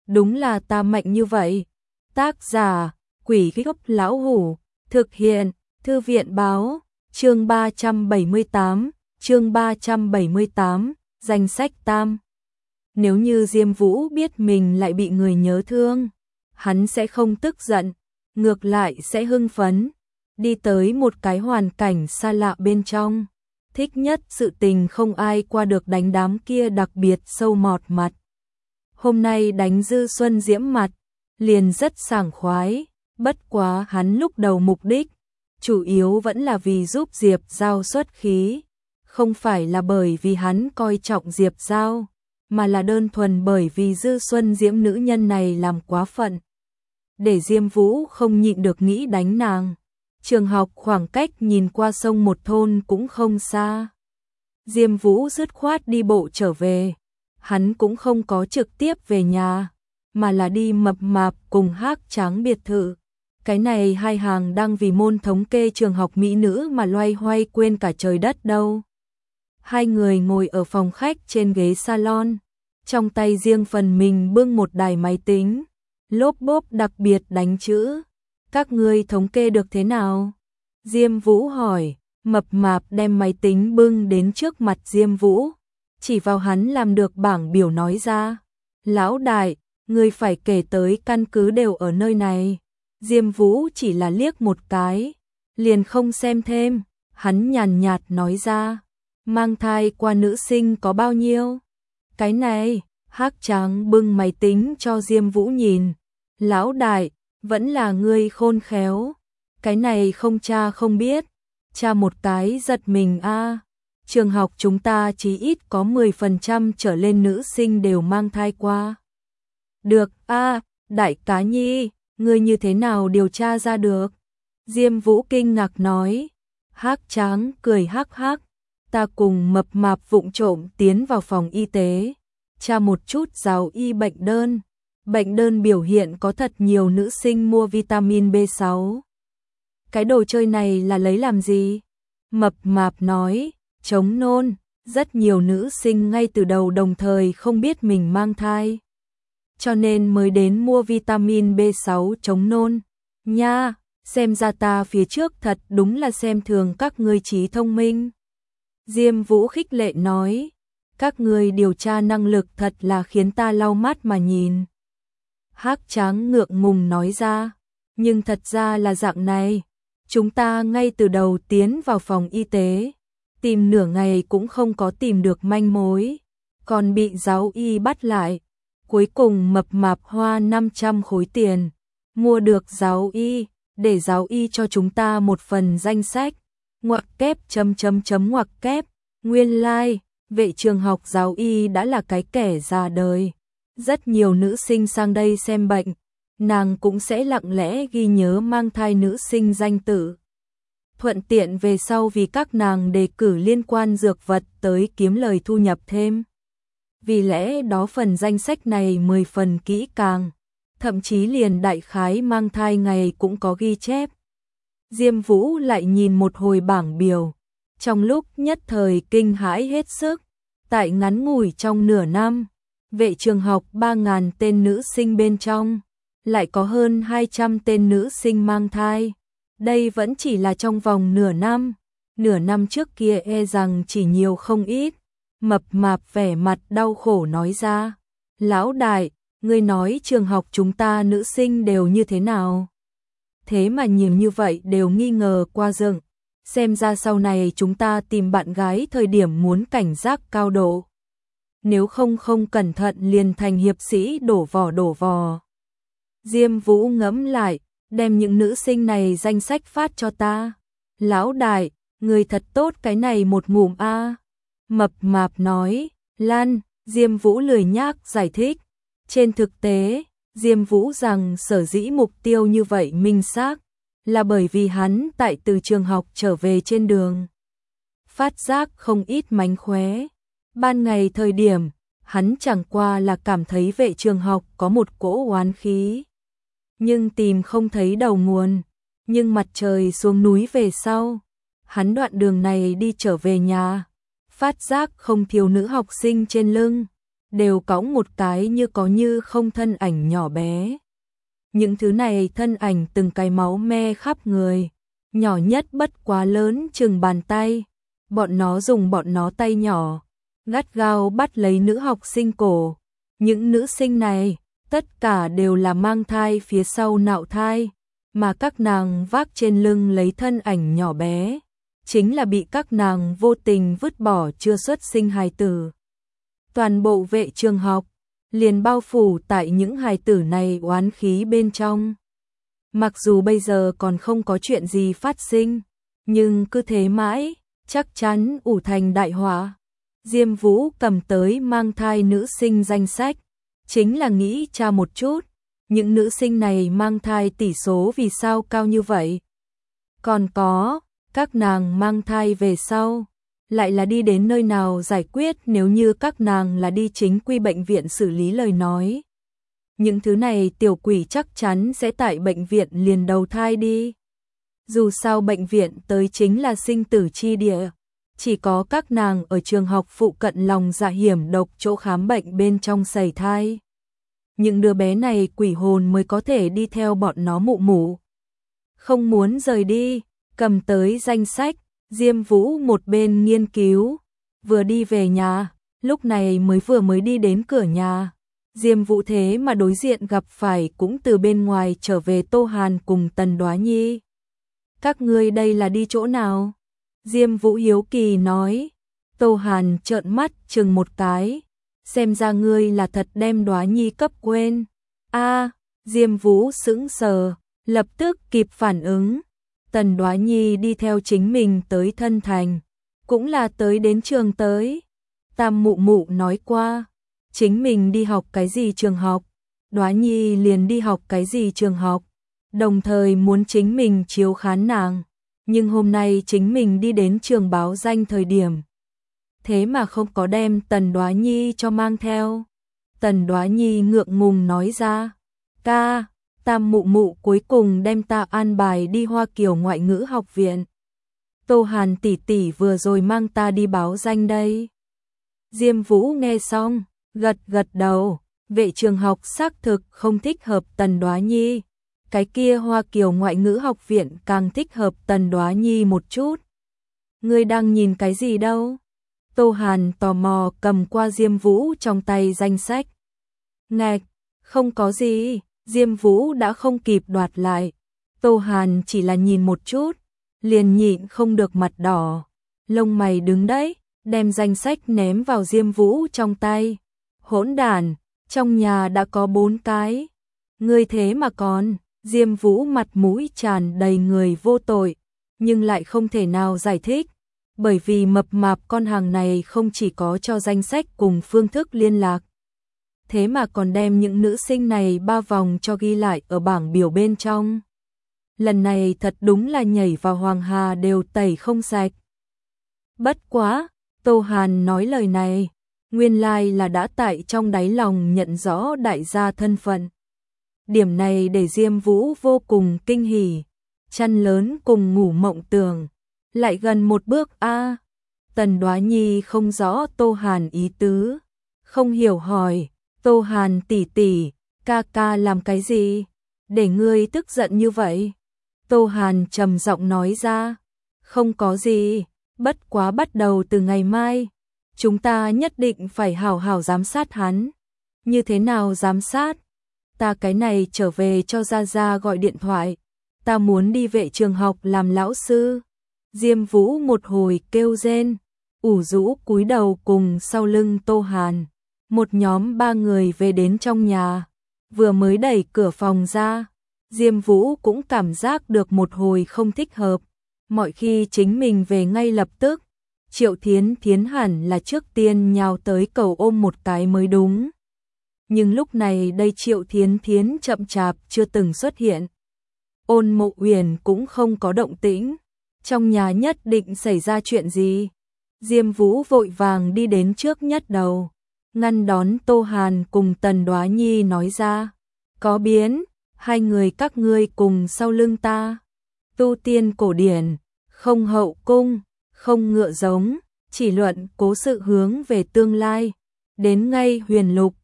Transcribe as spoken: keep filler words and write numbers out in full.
đúng là ta mạnh như vậy. Tác giả, Quỷ Gốc Lão Hủ, thực hiện, Thư viện Báo, chương ba trăm bảy mươi tám, chương ba trăm bảy mươi tám, danh sách tam. Nếu như Diêm Vũ biết mình lại bị người nhớ thương, hắn sẽ không tức giận, ngược lại sẽ hưng phấn, đi tới một cái hoàn cảnh xa lạ bên trong. Thích nhất sự tình không ai qua được đánh đám kia đặc biệt sâu mọt mặt. Hôm nay đánh Dư Xuân Diễm mặt, liền rất sảng khoái, bất quá hắn lúc đầu mục đích, chủ yếu vẫn là vì giúp Diệp Giao xuất khí, không phải là bởi vì hắn coi trọng Diệp Giao, mà là đơn thuần bởi vì Dư Xuân Diễm nữ nhân này làm quá phận. Để Diêm Vũ không nhịn được nghĩ đánh nàng. Trường học khoảng cách nhìn qua sông một thôn cũng không xa. Diêm Vũ dứt khoát đi bộ trở về. Hắn cũng không có trực tiếp về nhà, mà là đi Mập Mạp cùng Hắc Tráng biệt thự. Cái này hai hàng đang vì môn thống kê trường học mỹ nữ mà loay hoay quên cả trời đất đâu. Hai người ngồi ở phòng khách trên ghế salon, trong tay riêng phần mình bưng một đài máy tính, lốp bốp đặc biệt đánh chữ. Các ngươi thống kê được thế nào? Diêm Vũ hỏi. Mập Mạp đem máy tính bưng đến trước mặt Diêm Vũ, chỉ vào hắn làm được bảng biểu nói ra. Lão đại, ngươi phải kể tới căn cứ đều ở nơi này. Diêm Vũ chỉ là liếc một cái, liền không xem thêm, hắn nhàn nhạt nói ra. Mang thai qua nữ sinh có bao nhiêu? Cái này, Hắc Tráng bưng máy tính cho Diêm Vũ nhìn. Lão đại, vẫn là ngươi khôn khéo. Cái này không cha không biết. Cha một cái giật mình a. À. Trường học chúng ta chỉ ít có mười phần trăm trở lên nữ sinh đều mang thai qua. Được a, à, đại cá nhi, ngươi như thế nào điều tra ra được? Diêm Vũ kinh ngạc nói. Hắc Tráng cười hắc hắc. Ta cùng Mập Mạp vụng trộm tiến vào phòng y tế, tra một chút giáo y bệnh đơn. Bệnh đơn biểu hiện có thật nhiều nữ sinh mua vitamin B sáu. Cái đồ chơi này là lấy làm gì? Mập Mạp nói, chống nôn, rất nhiều nữ sinh ngay từ đầu đồng thời không biết mình mang thai, cho nên mới đến mua vitamin B sáu chống nôn. Nha, xem ra ta phía trước thật đúng là xem thường các ngươi trí thông minh. Diêm Vũ khích lệ nói, các ngươi điều tra năng lực thật là khiến ta lau mắt mà nhìn. Hắc Tráng ngượng ngùng nói ra, nhưng thật ra là dạng này, chúng ta ngay từ đầu tiến vào phòng y tế, tìm nửa ngày cũng không có tìm được manh mối, còn bị giáo y bắt lại. Cuối cùng Mập Mạp hoa năm trăm khối tiền, mua được giáo y, để giáo y cho chúng ta một phần danh sách. Ngoặc kép chấm chấm chấm ngoặc kép, nguyên lai, like, vệ trường học giáo y đã là cái kẻ già đời. Rất nhiều nữ sinh sang đây xem bệnh, nàng cũng sẽ lặng lẽ ghi nhớ mang thai nữ sinh danh tự. Thuận tiện về sau vì các nàng đề cử liên quan dược vật tới kiếm lời thu nhập thêm. Vì lẽ đó phần danh sách này mười phần kỹ càng, thậm chí liền đại khái mang thai ngày cũng có ghi chép. Diêm Vũ lại nhìn một hồi bảng biểu, trong lúc nhất thời kinh hãi hết sức. Tại ngắn ngủi trong nửa năm, vệ trường học ba nghìn tên nữ sinh bên trong, lại có hơn hai trăm tên nữ sinh mang thai. Đây vẫn chỉ là trong vòng nửa năm, nửa năm trước kia e rằng chỉ nhiều không ít. Mập Mạp vẻ mặt đau khổ nói ra, lão đại, ngươi nói trường học chúng ta nữ sinh đều như thế nào? Thế mà nhiều như vậy đều nghi ngờ qua rừng, xem ra sau này chúng ta tìm bạn gái thời điểm muốn cảnh giác cao độ. Nếu không không cẩn thận liền thành hiệp sĩ đổ vỏ đổ vò. Diêm Vũ ngẫm lại, đem những nữ sinh này danh sách phát cho ta. Lão đại, người thật tốt cái này một ngụm a. À. Mập Mạp nói, Lan, Diêm Vũ lười nhác giải thích. Trên thực tế, Diêm Vũ rằng sở dĩ mục tiêu như vậy minh xác, là bởi vì hắn tại từ trường học trở về trên đường. Phát giác không ít mánh khóe. Ban ngày thời điểm, hắn chẳng qua là cảm thấy vệ trường học có một cỗ oán khí. Nhưng tìm không thấy đầu nguồn. Nhưng mặt trời xuống núi về sau, hắn đoạn đường này đi trở về nhà, phát giác không thiếu nữ học sinh trên lưng. đều cõng một cái như có như không thân ảnh nhỏ bé. Những thứ này thân ảnh từng cái máu me khắp người, nhỏ nhất bất quá lớn chừng bàn tay. Bọn nó dùng bọn nó tay nhỏ, gắt gao bắt lấy nữ học sinh cổ. Những nữ sinh này, tất cả đều là mang thai phía sau nạo thai, mà các nàng vác trên lưng lấy thân ảnh nhỏ bé, chính là bị các nàng vô tình vứt bỏ chưa xuất sinh hài tử. Toàn bộ vệ trường học liền bao phủ tại những hài tử này oán khí bên trong. Mặc dù bây giờ còn không có chuyện gì phát sinh, nhưng cứ thế mãi, chắc chắn ủ thành đại họa. Diêm Vũ cầm tới mang thai nữ sinh danh sách, chính là nghĩ tra một chút, những nữ sinh này mang thai tỷ số vì sao cao như vậy. Còn có, các nàng mang thai về sau, lại là đi đến nơi nào giải quyết nếu như các nàng là đi chính quy bệnh viện xử lý lời nói. Những thứ này tiểu quỷ chắc chắn sẽ tại bệnh viện liền đầu thai đi. Dù sao bệnh viện tới chính là sinh tử chi địa, chỉ có các nàng ở trường học phụ cận lòng dạ hiểm độc chỗ khám bệnh bên trong sẩy thai. Những đứa bé này quỷ hồn mới có thể đi theo bọn nó mụ mụ. Không muốn rời đi, cầm tới danh sách, Diêm Vũ một bên nghiên cứu, vừa đi về nhà, lúc này mới vừa mới đi đến cửa nhà. Diêm Vũ thế mà đối diện gặp phải cũng từ bên ngoài trở về Tô Hàn cùng Tần Đoá Nhi. Các ngươi đây là đi chỗ nào? Diêm Vũ hiếu kỳ nói. Tô Hàn trợn mắt chừng một cái, xem ra ngươi là thật đem Đoá Nhi cấp quên. A, Diêm Vũ sững sờ, lập tức kịp phản ứng. Tần Đoá Nhi đi theo chính mình tới Thân Thành, cũng là tới đến trường tới. Tam mụ mụ nói qua, chính mình đi học cái gì trường học, Đoá Nhi liền đi học cái gì trường học, đồng thời muốn chính mình chiếu khán nàng. Nhưng hôm nay chính mình đi đến trường báo danh thời điểm, thế mà không có đem Tần Đoá Nhi cho mang theo. Tần Đoá Nhi ngượng ngùng nói ra, ca, Tam mụ mụ cuối cùng đem ta an bài đi Hoa Kiều ngoại ngữ học viện. Tô Hàn tỷ tỷ vừa rồi mang ta đi báo danh đây. Diêm Vũ nghe xong, gật gật đầu, vệ trường học xác thực không thích hợp Tần Đoá Nhi. Cái kia Hoa Kiều ngoại ngữ học viện càng thích hợp Tần Đoá Nhi một chút. Ngươi đang nhìn cái gì đâu? Tô Hàn tò mò cầm qua Diêm Vũ trong tay danh sách. Ngạch, không có gì. Diêm Vũ đã không kịp đoạt lại. Tô Hàn chỉ là nhìn một chút, liền nhịn không được mặt đỏ. Lông mày đứng đấy, đem danh sách ném vào Diêm Vũ trong tay. Hỗn đản, trong nhà đã có bốn cái. Ngươi thế mà còn, Diêm Vũ mặt mũi tràn đầy người vô tội, nhưng lại không thể nào giải thích. Bởi vì mập mạp con hàng này không chỉ có cho danh sách cùng phương thức liên lạc, thế mà còn đem những nữ sinh này ba vòng cho ghi lại ở bảng biểu bên trong. Lần này thật đúng là nhảy vào Hoàng Hà đều tẩy không sạch. Bất quá, Tô Hàn nói lời này, nguyên lai là đã tại trong đáy lòng nhận rõ đại gia thân phận. Điểm này để Diêm Vũ vô cùng kinh hỉ, chăn lớn cùng ngủ mộng tưởng, lại gần một bước a. À. Tần Đoá Nhi không rõ Tô Hàn ý tứ, không hiểu hỏi, Tô Hàn tỷ tỷ, ca ca làm cái gì? Để ngươi tức giận như vậy? Tô Hàn trầm giọng nói ra, không có gì, bất quá bắt đầu từ ngày mai, chúng ta nhất định phải hảo hảo giám sát hắn. Như thế nào giám sát? Ta cái này trở về cho Gia Gia gọi điện thoại, ta muốn đi vệ trường học làm lão sư. Diêm Vũ một hồi kêu rên, ủ rũ cúi đầu cùng sau lưng Tô Hàn. Một nhóm ba người về đến trong nhà, vừa mới đẩy cửa phòng ra, Diêm Vũ cũng cảm giác được một hồi không thích hợp. Mọi khi chính mình về ngay lập tức, Triệu Thiến Thiến hẳn là trước tiên nhào tới cầu ôm một cái mới đúng. Nhưng lúc này đây Triệu Thiến Thiến chậm chạp chưa từng xuất hiện. Ôn Mộ Uyển cũng không có động tĩnh, trong nhà nhất định xảy ra chuyện gì. Diêm Vũ vội vàng đi đến trước nhất đầu, ngăn đón Tô Hàn cùng Tần Đoá Nhi nói ra, có biến, hai người các ngươi cùng sau lưng ta. Tu tiên cổ điển, không hậu cung, không ngựa giống, chỉ luận cố sự hướng về tương lai. đến ngay huyền lục,